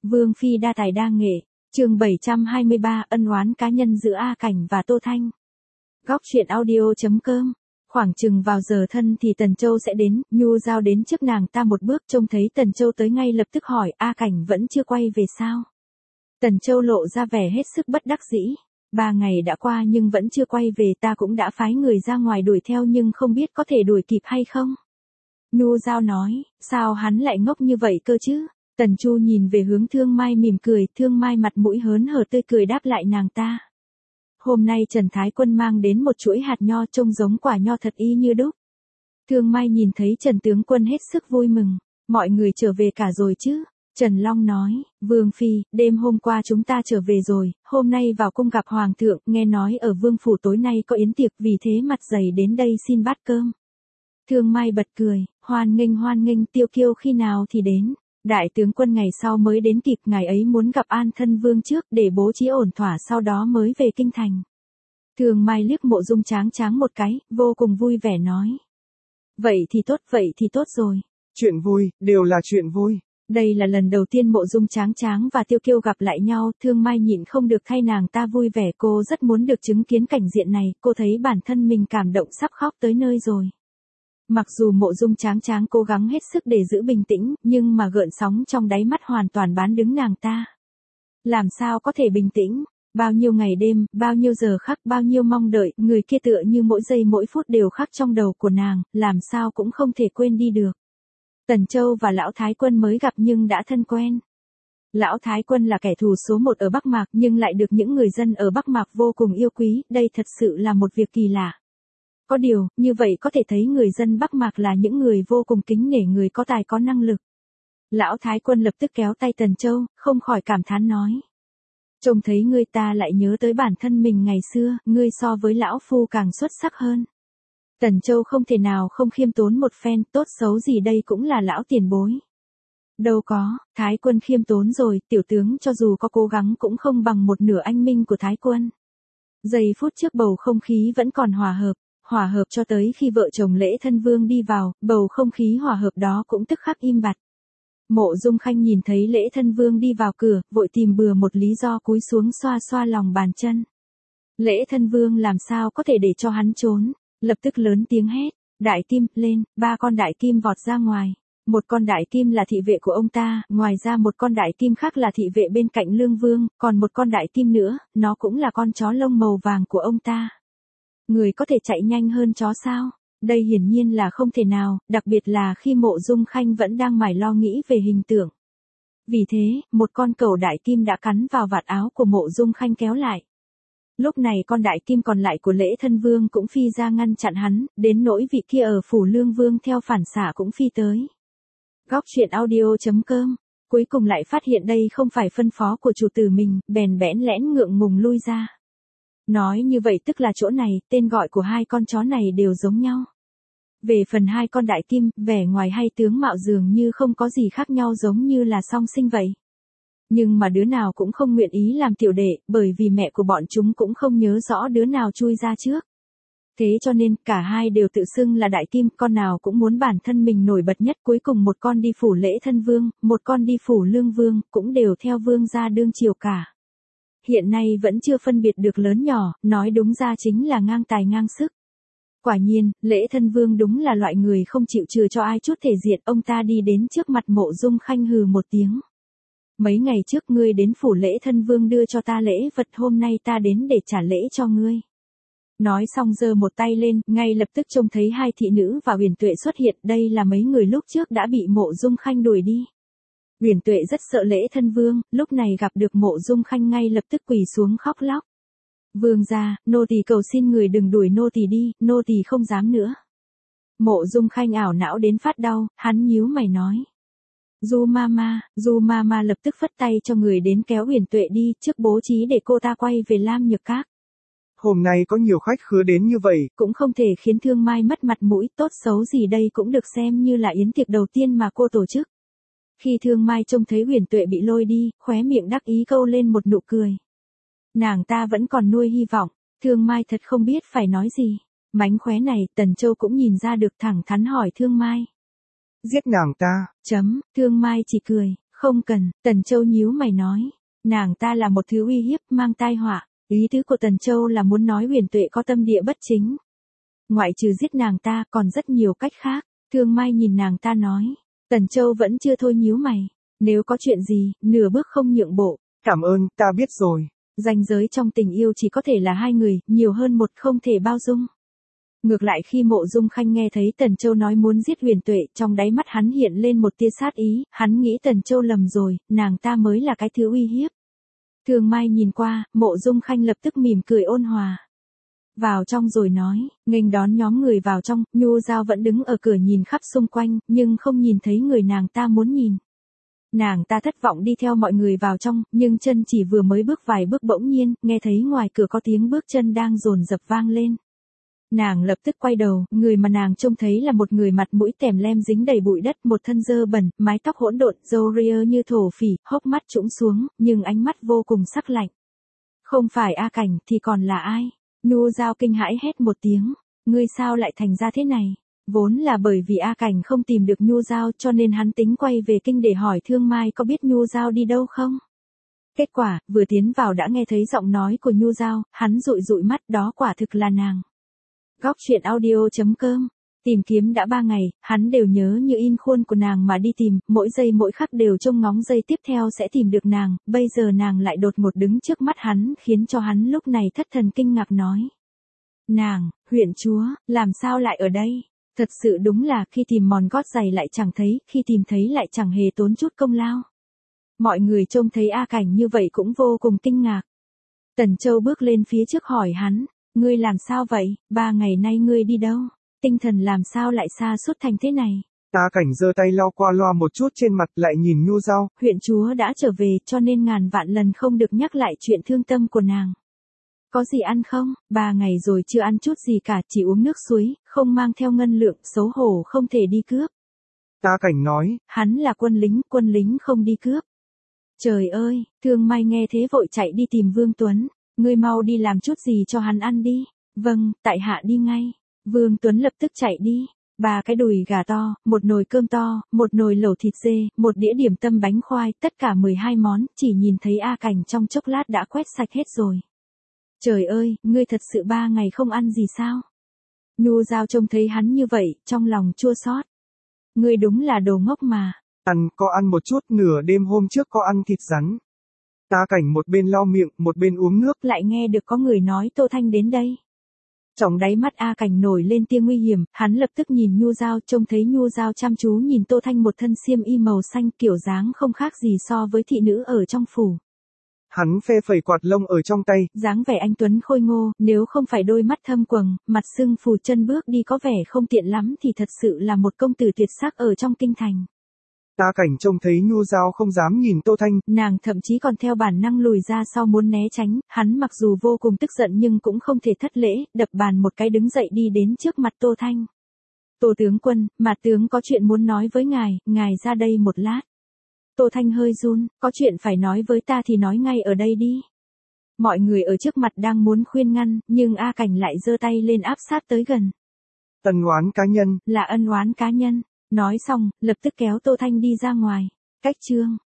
Vương phi đa tài đa nghệ, chương 723 ân oán cá nhân giữa A Cảnh và Tô Thanh. Góc truyện audio.com. Khoảng chừng vào giờ thân thì Tần Châu sẽ đến, Nhu Giao đến trước nàng ta một bước, trông thấy Tần Châu tới ngay lập tức hỏi A Cảnh vẫn chưa quay về sao? Tần Châu lộ ra vẻ hết sức bất đắc dĩ. 3 ngày đã qua nhưng vẫn chưa quay về, ta cũng đã phái người ra ngoài đuổi theo nhưng không biết có thể đuổi kịp hay không. Nhu Giao nói, sao hắn lại ngốc như vậy cơ chứ? Tần Chu nhìn về hướng Thương Mai mỉm cười, Thương Mai mặt mũi hớn hở tươi cười đáp lại nàng ta. Hôm nay Trần Thái Quân mang đến một chuỗi hạt nho trông giống quả nho thật y như đúc. Thương Mai nhìn thấy Trần Tướng Quân hết sức vui mừng, mọi người trở về cả rồi chứ? Trần Long nói, Vương Phi, đêm hôm qua chúng ta trở về rồi, hôm nay vào cung gặp Hoàng thượng, nghe nói ở Vương Phủ tối nay có yến tiệc vì thế mặt dày đến đây xin bát cơm. Thương Mai bật cười, hoan nghênh Tiêu Kiêu khi nào thì đến. Đại tướng quân ngày sau mới đến kịp, ngày ấy muốn gặp An Thân Vương trước để bố trí ổn thỏa sau đó mới về kinh thành. Thương Mai liếc Mộ Dung Tráng một cái, vô cùng vui vẻ nói. Vậy thì tốt rồi. Chuyện vui, đều là chuyện vui. Đây là lần đầu tiên Mộ Dung Tráng và Tiêu Kiêu gặp lại nhau, Thương Mai nhịn không được thay nàng ta vui vẻ, cô rất muốn được chứng kiến cảnh diện này, cô thấy bản thân mình cảm động sắp khóc tới nơi rồi. Mặc dù Mộ Dung Tráng cố gắng hết sức để giữ bình tĩnh, nhưng mà gợn sóng trong đáy mắt hoàn toàn bán đứng nàng ta. Làm sao có thể bình tĩnh, bao nhiêu ngày đêm, bao nhiêu giờ khắc, bao nhiêu mong đợi, người kia tựa như mỗi giây mỗi phút đều khắc trong đầu của nàng, làm sao cũng không thể quên đi được. Tần Châu và Lão Thái Quân mới gặp nhưng đã thân quen. Lão Thái Quân là kẻ thù số 1 ở Bắc Mạc nhưng lại được những người dân ở Bắc Mạc vô cùng yêu quý, đây thật sự là một việc kỳ lạ. Có điều, như vậy có thể thấy người dân Bắc Mạc là những người vô cùng kính nể người có tài có năng lực. Lão Thái Quân lập tức kéo tay Tần Châu, không khỏi cảm thán nói. Trông thấy ngươi ta lại nhớ tới bản thân mình ngày xưa, ngươi so với lão phu càng xuất sắc hơn. Tần Châu không thể nào không khiêm tốn một phen, tốt xấu gì đây cũng là lão tiền bối. Đâu có, Thái Quân khiêm tốn rồi, tiểu tướng cho dù có cố gắng cũng không bằng một nửa anh minh của Thái Quân. Giây phút trước bầu không khí vẫn còn hòa hợp cho tới khi vợ chồng Lễ Thân Vương đi vào, bầu không khí hòa hợp đó cũng tức khắc im bặt. Mộ Dung Khanh nhìn thấy Lễ Thân Vương đi vào cửa, vội tìm bừa một lý do cúi xuống xoa lòng bàn chân. Lễ Thân Vương làm sao có thể để cho hắn trốn, lập tức lớn tiếng hét, đại kim, lên, 3 con đại kim vọt ra ngoài. Một con đại kim là thị vệ của ông ta, ngoài ra một con đại kim khác là thị vệ bên cạnh Lương Vương, còn một con đại kim nữa, nó cũng là con chó lông màu vàng của ông ta. Người có thể chạy nhanh hơn chó sao? Đây hiển nhiên là không thể nào, đặc biệt là khi Mộ Dung Khanh vẫn đang mải lo nghĩ về hình tượng. Vì thế, một con cẩu đại kim đã cắn vào vạt áo của Mộ Dung Khanh kéo lại. Lúc này con đại kim còn lại của Lễ Thân Vương cũng phi ra ngăn chặn hắn, đến nỗi vị kia ở phủ Lương Vương theo phản xạ cũng phi tới. Góc truyện audio.com. Cuối cùng lại phát hiện đây không phải phân phó của chủ tử mình, bèn bẽn lẽn ngượng ngùng lui ra. Nói như vậy tức là chỗ này, tên gọi của 2 con chó này đều giống nhau. Về phần 2 con đại kim, vẻ ngoài hay tướng mạo dường như không có gì khác nhau, giống như là song sinh vậy. Nhưng mà đứa nào cũng không nguyện ý làm tiểu đệ, bởi vì mẹ của bọn chúng cũng không nhớ rõ đứa nào chui ra trước. Thế cho nên, cả hai đều tự xưng là đại kim, con nào cũng muốn bản thân mình nổi bật nhất, cuối cùng một con đi phủ Lễ Thân Vương, một con đi phủ Lương Vương, cũng đều theo vương gia đương triều cả. Hiện nay vẫn chưa phân biệt được lớn nhỏ, nói đúng ra chính là ngang tài ngang sức. Quả nhiên, Lễ Thân Vương đúng là loại người không chịu chừa cho ai chút thể diện, ông ta đi đến trước mặt Mộ Dung Khanh hừ một tiếng. Mấy ngày trước ngươi đến phủ Lễ Thân Vương đưa cho ta lễ vật, hôm nay ta đến để trả lễ cho ngươi. Nói xong giơ một tay lên, ngay lập tức trông thấy 2 thị nữ và Huyền Tuệ xuất hiện, đây là mấy người lúc trước đã bị Mộ Dung Khanh đuổi đi. Huyền Tuệ rất sợ Lễ Thân Vương, lúc này gặp được Mộ Dung Khanh ngay lập tức quỳ xuống khóc lóc. Vương gia, nô tỳ cầu xin người đừng đuổi nô tỳ đi, nô tỳ không dám nữa. Mộ Dung Khanh ảo não đến phát đau, hắn nhíu mày nói. Du Mama lập tức phất tay cho người đến kéo Huyền Tuệ đi, trước bố trí để cô ta quay về Lam Nhược Các. Hôm nay có nhiều khách khứa đến như vậy, cũng không thể khiến Thương Mai mất mặt mũi, tốt xấu gì đây cũng được xem như là yến tiệc đầu tiên mà cô tổ chức. Khi Thương Mai trông thấy Huyền Tuệ bị lôi đi, khóe miệng đắc ý câu lên một nụ cười. Nàng ta vẫn còn nuôi hy vọng, Thương Mai thật không biết phải nói gì. Mánh khóe này, Tần Châu cũng nhìn ra được, thẳng thắn hỏi Thương Mai. Giết nàng ta. Thương Mai chỉ cười, Không cần, Tần Châu nhíu mày nói. Nàng ta là một thứ uy hiếp, mang tai họa. Ý tứ của Tần Châu là muốn nói Huyền Tuệ có tâm địa bất chính. Ngoại trừ giết nàng ta còn rất nhiều cách khác. Thương Mai nhìn nàng ta nói. Tần Châu vẫn chưa thôi nhíu mày. Nếu có chuyện gì, nửa bước không nhượng bộ. Cảm ơn, ta biết rồi. Ranh giới trong tình yêu chỉ có thể là hai người, nhiều hơn một không thể bao dung. Ngược lại khi Mộ Dung Khanh nghe thấy Tần Châu nói muốn giết Huyền Tuệ, trong đáy mắt hắn hiện lên một tia sát ý, hắn nghĩ Tần Châu lầm rồi, nàng ta mới là cái thứ uy hiếp. Thường Mai nhìn qua, Mộ Dung Khanh lập tức mỉm cười ôn hòa. Vào trong rồi nói, nghênh đón nhóm người vào trong, Nhu Giao vẫn đứng ở cửa nhìn khắp xung quanh, nhưng không nhìn thấy người nàng ta muốn nhìn. Nàng ta thất vọng đi theo mọi người vào trong, nhưng chân chỉ vừa mới bước vài bước bỗng nhiên, nghe thấy ngoài cửa có tiếng bước chân đang dồn dập vang lên. Nàng lập tức quay đầu, người mà nàng trông thấy là một người mặt mũi tèm lem dính đầy bụi đất, một thân dơ bẩn, mái tóc hỗn độn, râu ria như thổ phỉ, hốc mắt trũng xuống, nhưng ánh mắt vô cùng sắc lạnh. Không phải A Cảnh thì còn là ai? Nhu Giao kinh hãi hét một tiếng, ngươi sao lại thành ra thế này? Vốn là bởi vì A Cảnh không tìm được Nhu Giao cho nên hắn tính quay về kinh để hỏi Thương Mai có biết Nhu Giao đi đâu không? Kết quả, vừa tiến vào đã nghe thấy giọng nói của Nhu Giao, hắn dụi dụi mắt, đó quả thực là nàng. Góc truyện audio.com. Tìm kiếm đã 3 ngày, hắn đều nhớ như in khuôn của nàng mà đi tìm, mỗi giây mỗi khắc đều trông ngóng giây tiếp theo sẽ tìm được nàng, bây giờ nàng lại đột ngột đứng trước mắt hắn khiến cho hắn lúc này thất thần kinh ngạc nói. Nàng, huyện chúa, làm sao lại ở đây? Thật sự đúng là khi tìm mòn gót giày lại chẳng thấy, khi tìm thấy lại chẳng hề tốn chút công lao. Mọi người trông thấy A Cảnh như vậy cũng vô cùng kinh ngạc. Tần Châu bước lên phía trước hỏi hắn, ngươi làm sao vậy, 3 ngày nay ngươi đi đâu? Tinh thần làm sao lại sa sút thành thế này? Ta Cảnh giơ tay lau qua loa một chút trên mặt lại nhìn Nhu Giao. Huyện chúa đã trở về cho nên ngàn vạn lần không được nhắc lại chuyện thương tâm của nàng. Có gì ăn không? 3 ngày rồi chưa ăn chút gì cả, chỉ uống nước suối, không mang theo ngân lượng, xấu hổ không thể đi cướp. Ta Cảnh nói, hắn là quân lính không đi cướp. Trời ơi, Thương Mai nghe thế vội chạy đi tìm Vương Tuấn, ngươi mau đi làm chút gì cho hắn ăn đi. Vâng, tại hạ đi ngay. Vương Tuấn lập tức chạy đi. 3 cái đùi gà to, một nồi cơm to, một nồi lẩu thịt dê, một đĩa điểm tâm bánh khoai, tất cả 12 món, chỉ nhìn thấy A Cảnh trong chốc lát đã quét sạch hết rồi. Trời ơi, ngươi thật sự 3 ngày không ăn gì sao? Nhu Giao trông thấy hắn như vậy, trong lòng chua xót. Ngươi đúng là đồ ngốc mà. Có ăn một chút, nửa đêm hôm trước có ăn thịt rắn. Ta Cảnh một bên lau miệng, một bên uống nước. Lại nghe được có người nói Tô Thanh đến đây. Trong đáy mắt A Cảnh nổi lên tia nguy hiểm, hắn lập tức nhìn Nhu Giao, trông thấy Nhu Giao chăm chú nhìn Tô Thanh một thân xiêm y màu xanh, kiểu dáng không khác gì so với thị nữ ở trong phủ. Hắn phe phẩy quạt lông ở trong tay, dáng vẻ anh tuấn khôi ngô, nếu không phải đôi mắt thâm quầng, mặt sưng phù, chân bước đi có vẻ không tiện lắm thì thật sự là một công tử tuyệt sắc ở trong kinh thành. Ta Cảnh trông thấy Nhu Giao không dám nhìn Tô Thanh, nàng thậm chí còn theo bản năng lùi ra sau muốn né tránh, hắn mặc dù vô cùng tức giận nhưng cũng không thể thất lễ, đập bàn một cái đứng dậy đi đến trước mặt Tô Thanh. Tô tướng quân, mà tướng có chuyện muốn nói với ngài ra đây một lát. Tô Thanh hơi run, có chuyện phải nói với ta thì nói ngay ở đây đi. Mọi người ở trước mặt đang muốn khuyên ngăn, nhưng A Cảnh lại giơ tay lên áp sát tới gần. Ân oán cá nhân. Là ân oán cá nhân. Nói xong, lập tức kéo Tô Thanh đi ra ngoài. Cách chương.